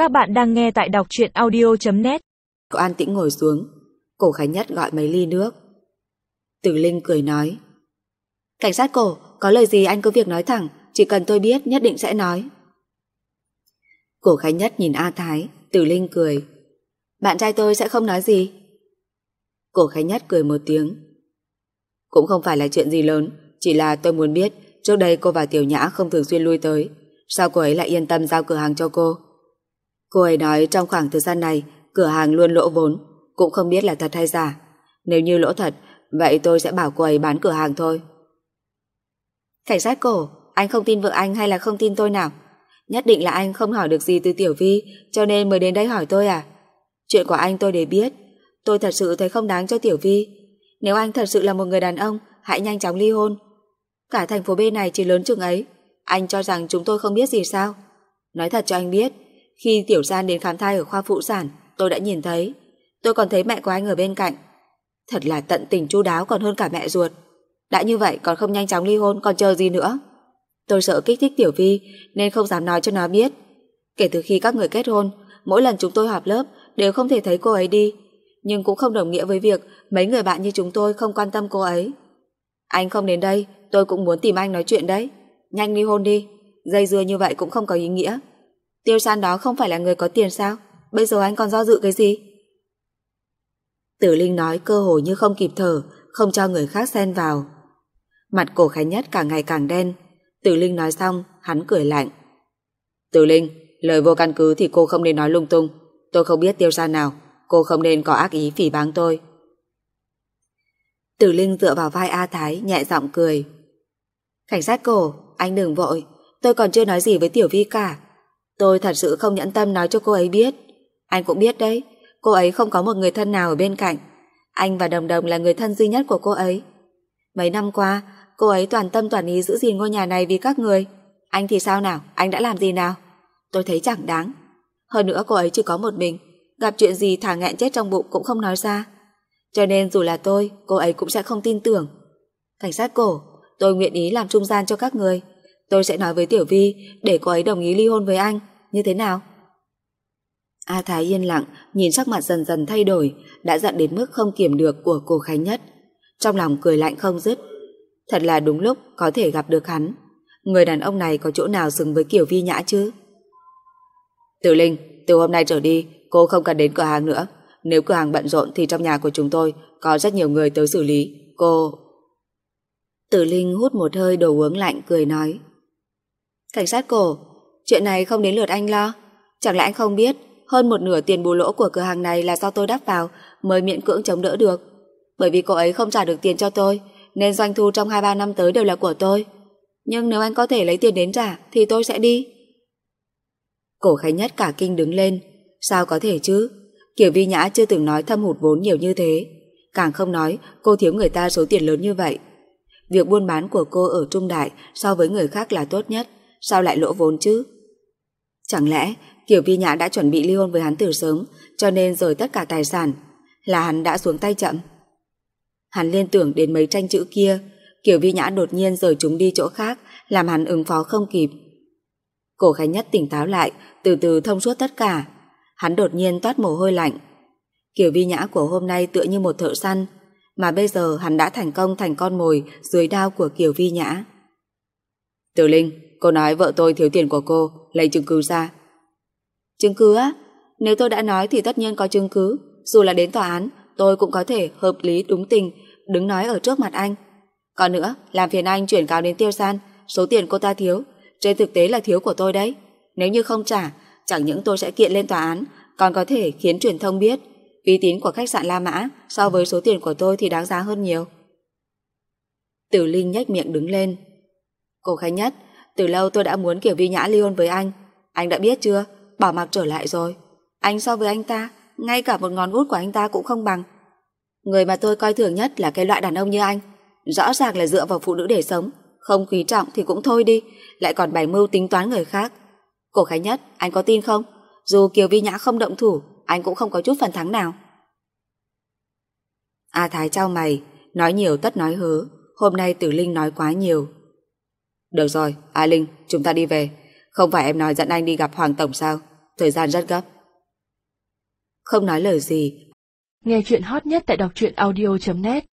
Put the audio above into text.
Các bạn đang nghe tại đọc truyện audio.net. Cậu an tĩnh ngồi xuống. Cổ Khánh Nhất gọi mấy ly nước. Tử Linh cười nói: Cảnh sát Cổ, có lời gì anh cứ việc nói thẳng, chỉ cần tôi biết nhất định sẽ nói. Cổ Khánh Nhất nhìn A Thái. Tử Linh cười: Bạn trai tôi sẽ không nói gì. Cổ Khánh Nhất cười một tiếng: Cũng không phải là chuyện gì lớn, chỉ là tôi muốn biết trước đây cô và Tiểu Nhã không thường xuyên lui tới, sao cô ấy lại yên tâm giao cửa hàng cho cô? Cô ấy nói trong khoảng thời gian này cửa hàng luôn lỗ vốn, cũng không biết là thật hay giả. Nếu như lỗ thật, vậy tôi sẽ bảo cô ấy bán cửa hàng thôi. Cảnh sát Cổ, anh không tin vợ anh hay là không tin tôi nào? Nhất định là anh không hỏi được gì từ Tiểu Vi cho nên mới đến đây hỏi tôi à? Chuyện của anh tôi đều biết. Tôi thật sự thấy không đáng cho Tiểu Vi. Nếu anh thật sự là một người đàn ông, hãy nhanh chóng ly hôn. Cả thành phố B này chỉ lớn chừng ấy, anh cho rằng chúng tôi không biết gì sao? Nói thật cho anh biết, khi Tiểu San đến khám thai ở khoa phụ sản, tôi đã nhìn thấy. Tôi còn thấy mẹ của anh ở bên cạnh. Thật là tận tình chu đáo còn hơn cả mẹ ruột. Đã như vậy còn không nhanh chóng ly hôn, còn chờ gì nữa? Tôi sợ kích thích Tiểu Vi nên không dám nói cho nó biết. Kể từ khi các người kết hôn, mỗi lần chúng tôi họp lớp đều không thể thấy cô ấy đi. Nhưng cũng không đồng nghĩa với việc mấy người bạn như chúng tôi không quan tâm cô ấy. Anh không đến đây, tôi cũng muốn tìm anh nói chuyện đấy. Nhanh ly hôn đi, dây dưa như vậy cũng không có ý nghĩa. Tiêu San đó không phải là người có tiền sao? Bây giờ anh còn do dự cái gì? Tử Linh nói cơ hồ như không kịp thở, không cho người khác xen vào. Mặt Cổ Khánh Nhất càng ngày càng đen. Tử Linh nói xong, hắn cười lạnh: Tử Linh, lời vô căn cứ thì cô không nên nói lung tung. Tôi không biết Tiêu San nào, cô không nên có ác ý phỉ báng tôi. Tử Linh dựa vào vai A Thái, nhẹ giọng cười: Cảnh sát Cổ, anh đừng vội, tôi còn chưa nói gì với Tiểu Vi cả. Tôi thật sự không nhẫn tâm nói cho cô ấy biết. Anh cũng biết đấy, cô ấy không có một người thân nào ở bên cạnh. Anh và Đồng Đồng là người thân duy nhất của cô ấy. Mấy năm qua, cô ấy toàn tâm toàn ý giữ gìn ngôi nhà này vì các người. Anh thì sao nào, anh đã làm gì nào? Tôi thấy chẳng đáng. Hơn nữa cô ấy chỉ có một mình, gặp chuyện gì thà nghẹn chết trong bụng cũng không nói ra. Cho nên dù là tôi, cô ấy cũng sẽ không tin tưởng. Cảnh sát Cổ, tôi nguyện ý làm trung gian cho các người. Tôi sẽ nói với Tiểu Vi để cô ấy đồng ý ly hôn với anh. Như thế nào? A Thái yên lặng, nhìn sắc mặt dần dần thay đổi, đã giận đến mức không kiềm được của cô Khánh Nhất. Trong lòng cười lạnh không dứt. Thật là đúng lúc có thể gặp được hắn. Người đàn ông này có chỗ nào xứng với Kiều Vi Nhã chứ? Tử Linh, từ hôm nay trở đi, cô không cần đến cửa hàng nữa. Nếu cửa hàng bận rộn thì trong nhà của chúng tôi có rất nhiều người tới xử lý. Cô... Tử Linh hút một hơi đồ uống lạnh cười nói: Cảnh sát Cổ, chuyện này không đến lượt anh lo. Chẳng lẽ anh không biết hơn một nửa tiền bù lỗ của cửa hàng này là do tôi đắp vào mới miễn cưỡng chống đỡ được. Bởi vì cô ấy không trả được tiền cho tôi nên doanh thu trong 2-3 năm tới đều là của tôi. Nhưng nếu anh có thể lấy tiền đến trả thì tôi sẽ đi. Cổ Khánh Nhất cả kinh đứng lên. Sao có thể chứ? Kiều Vi Nhã chưa từng nói thâm hụt vốn nhiều như thế, càng không nói cô thiếu người ta số tiền lớn như vậy. Việc buôn bán của cô ở Trung Đại so với người khác là tốt nhất, sao lại lỗ vốn chứ? Chẳng lẽ Kiều Vi Nhã đã chuẩn bị ly hôn với hắn từ sớm, cho nên rời tất cả tài sản, là hắn đã xuống tay chậm? Hắn liên tưởng đến mấy tranh chữ kia, Kiều Vi Nhã đột nhiên rời chúng đi chỗ khác, làm hắn ứng phó không kịp. Cổ Khánh Nhất tỉnh táo lại, từ từ thông suốt tất cả. Hắn đột nhiên toát mồ hôi lạnh. Kiều Vi Nhã của hôm nay tựa như một thợ săn, mà bây giờ hắn đã thành công thành con mồi dưới đao của Kiều Vi Nhã. Tử Linh, cô nói vợ tôi thiếu tiền của cô, lấy chứng cứ ra. Chứng cứ á? Nếu tôi đã nói thì tất nhiên có chứng cứ. Dù là đến tòa án, tôi cũng có thể hợp lý đúng tình đứng nói ở trước mặt anh. Còn nữa, làm phiền anh chuyển cáo đến Tiêu San, số tiền cô ta thiếu trên thực tế là thiếu của tôi đấy. Nếu như không trả, chẳng những tôi sẽ kiện lên tòa án, còn có thể khiến truyền thông biết uy tín của khách sạn La Mã so với số tiền của tôi thì đáng giá hơn nhiều. Tử Linh nhếch miệng đứng lên. Cô Khánh Nhất, từ lâu tôi đã muốn Kiều Vi Nhã ly hôn với anh đã biết chưa? Bỏ mặc trở lại rồi. Anh so với anh ta, ngay cả một ngón út của anh ta cũng không bằng. Người mà tôi coi thường nhất là cái loại đàn ông như anh, rõ ràng là dựa vào phụ nữ để sống, không quý trọng thì cũng thôi đi, lại còn bày mưu tính toán người khác. Cổ Khánh Nhất, anh có tin không? Dù Kiều Vi Nhã không động thủ, anh cũng không có chút phần thắng nào. A Thái chau mày, nói nhiều tất nói hớ, hôm nay Tử Linh nói quá nhiều. Được rồi, A Linh, chúng ta đi về. Không phải em nói dẫn anh đi gặp Hoàng Tổng sao? thời gian rất gấp. Không nói lời gì. Nghe chuyện hot nhất tại đọc truyện audio.net